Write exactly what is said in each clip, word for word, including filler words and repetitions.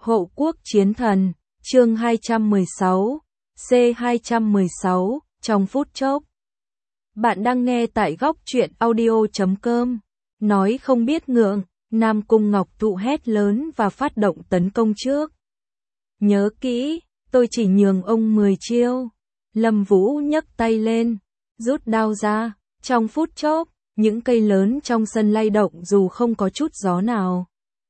Hộ quốc chiến thần, chương hai trăm mười sáu, C hai trăm mười sáu, trong phút chốc. Bạn đang nghe tại góc truyện audio chấm com. Nói không biết ngượng, Nam Cung Ngọc Thụ hét lớn và phát động tấn công trước. Nhớ kỹ, tôi chỉ nhường ông mười chiêu. Lâm Vũ nhấc tay lên, rút đao ra. Trong phút chốc, những cây lớn trong sân lay động dù không có chút gió nào.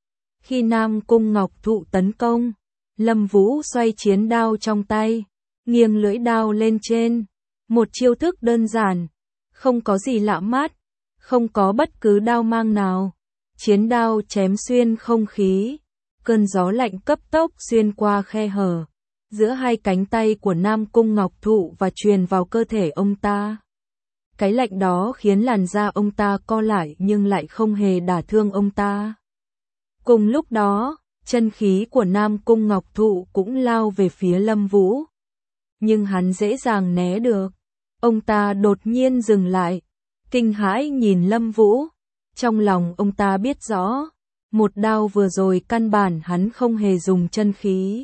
Khi Nam Cung Ngọc Thụ tấn công, Lâm Vũ xoay chiến đao trong tay, nghiêng lưỡi đao lên trên. Một chiêu thức đơn giản, không có gì lạ mắt, không có bất cứ đao mang nào. Chiến đao chém xuyên không khí, cơn gió lạnh cấp tốc xuyên qua khe hở giữa hai cánh tay của Nam Cung Ngọc Thụ và truyền vào cơ thể ông ta. Cái lạnh đó khiến làn da ông ta co lại nhưng lại không hề đả thương ông ta. Cùng lúc đó, chân khí của Nam Cung Ngọc Thụ cũng lao về phía Lâm Vũ. Nhưng hắn dễ dàng né được. Ông ta đột nhiên dừng lại, kinh hãi nhìn Lâm Vũ. Trong lòng ông ta biết rõ, một đao vừa rồi căn bản hắn không hề dùng chân khí.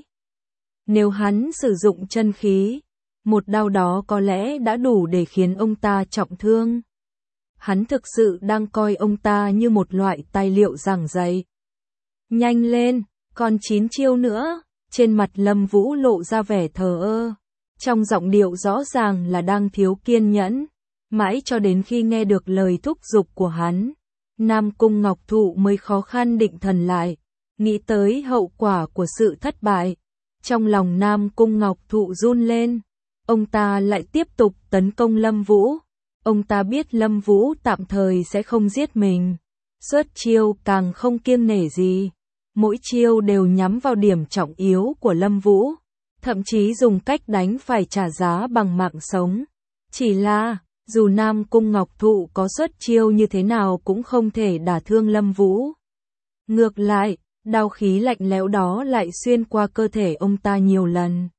Nếu hắn sử dụng chân khí, một đao đó có lẽ đã đủ để khiến ông ta trọng thương. Hắn thực sự đang coi ông ta như một loại tài liệu giảng dạy. Nhanh lên, còn chín chiêu nữa. Trên mặt Lâm Vũ lộ ra vẻ thờ ơ, trong giọng điệu rõ ràng là đang thiếu kiên nhẫn. Mãi cho đến khi nghe được lời thúc giục của hắn, Nam Cung Ngọc Thụ mới khó khăn định thần lại, nghĩ tới hậu quả của sự thất bại. Trong lòng Nam Cung Ngọc Thụ run lên, ông ta lại tiếp tục tấn công Lâm Vũ. Ông ta biết Lâm Vũ tạm thời sẽ không giết mình, xuất chiêu càng không kiêng nể gì. Mỗi chiêu đều nhắm vào điểm trọng yếu của Lâm Vũ, thậm chí dùng cách đánh phải trả giá bằng mạng sống. Chỉ là, dù Nam Cung Ngọc Thụ có xuất chiêu như thế nào cũng không thể đả thương Lâm Vũ. Ngược lại, đao khí lạnh lẽo đó lại xuyên qua cơ thể ông ta nhiều lần.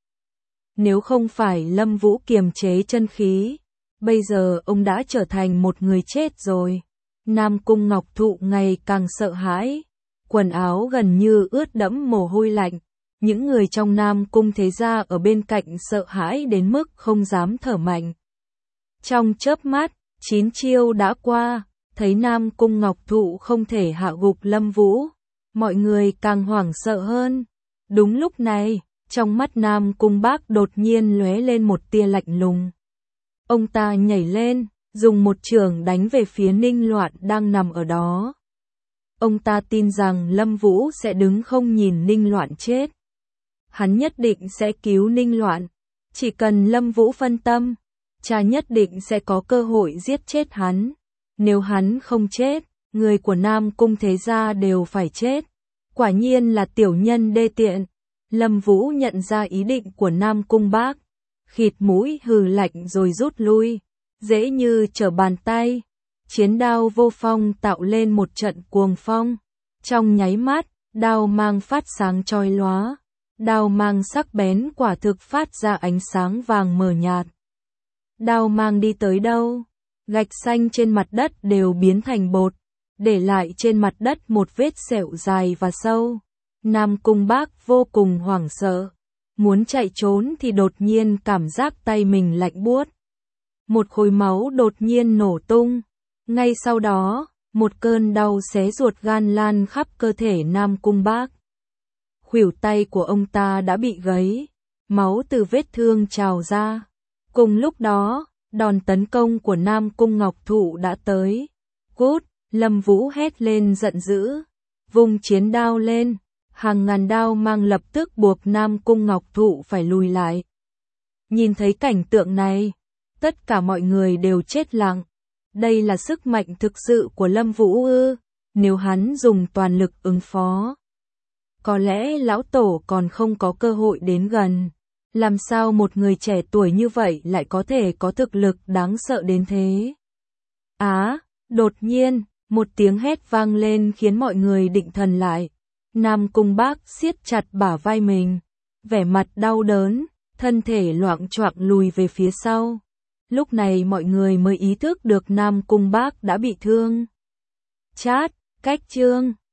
Nếu không phải Lâm Vũ kiềm chế chân khí, bây giờ ông đã trở thành một người chết rồi. Nam Cung Ngọc Thụ ngày càng sợ hãi, quần áo gần như ướt đẫm mồ hôi lạnh. Những người trong Nam Cung thế gia ở bên cạnh sợ hãi đến mức không dám thở mạnh. Trong chớp mắt, chín chiêu đã qua, thấy Nam Cung Ngọc Thụ không thể hạ gục Lâm Vũ, mọi người càng hoảng sợ hơn. Đúng lúc này, trong mắt Nam Cung Bác đột nhiên lóe lên một tia lạnh lùng. Ông ta nhảy lên, dùng một chưởng đánh về phía Ninh Loạn đang nằm ở đó. Ông ta tin rằng Lâm Vũ sẽ đứng không nhìn Ninh Loạn chết. Hắn nhất định sẽ cứu Ninh Loạn. Chỉ cần Lâm Vũ phân tâm, cha nhất định sẽ có cơ hội giết chết hắn. Nếu hắn không chết, người của Nam Cung thế gia đều phải chết. Quả nhiên là tiểu nhân đê tiện. Lâm Vũ nhận ra ý định của Nam Cung Bác, khịt mũi hừ lạnh rồi rút lui, dễ như trở bàn tay. Chiến đao vô phong tạo lên một trận cuồng phong. Trong nháy mắt, đao mang phát sáng chói lóa. Đao mang sắc bén quả thực phát ra ánh sáng vàng mờ nhạt. Đao mang đi tới đâu, gạch xanh trên mặt đất đều biến thành bột, để lại trên mặt đất một vết sẹo dài và sâu. Nam Cung Bác vô cùng hoảng sợ, muốn chạy trốn thì đột nhiên cảm giác tay mình lạnh buốt. Một khối máu đột nhiên nổ tung. Ngay sau đó, một cơn đau xé ruột gan lan khắp cơ thể Nam Cung Bác. Khuỷu tay của ông ta đã bị gấy, máu từ vết thương trào ra. Cùng lúc đó, đòn tấn công của Nam Cung Ngọc Thụ đã tới. Cút, Lâm Vũ hét lên giận dữ, vung chiến đao lên, hàng ngàn đao mang lập tức buộc Nam Cung Ngọc Thụ phải lùi lại. Nhìn thấy cảnh tượng này, tất cả mọi người đều chết lặng. Đây là sức mạnh thực sự của Lâm Vũ ư? Nếu hắn dùng toàn lực ứng phó, có lẽ lão tổ còn không có cơ hội đến gần. Làm sao một người trẻ tuổi như vậy lại có thể có thực lực đáng sợ đến thế? Á, đột nhiên, một tiếng hét vang lên khiến mọi người định thần lại. Nam Cung Bác siết chặt bả vai mình, vẻ mặt đau đớn, thân thể loạng choạng lùi về phía sau. Lúc này mọi người mới ý thức được Nam Cung Bác đã bị thương. Chát, cách chương.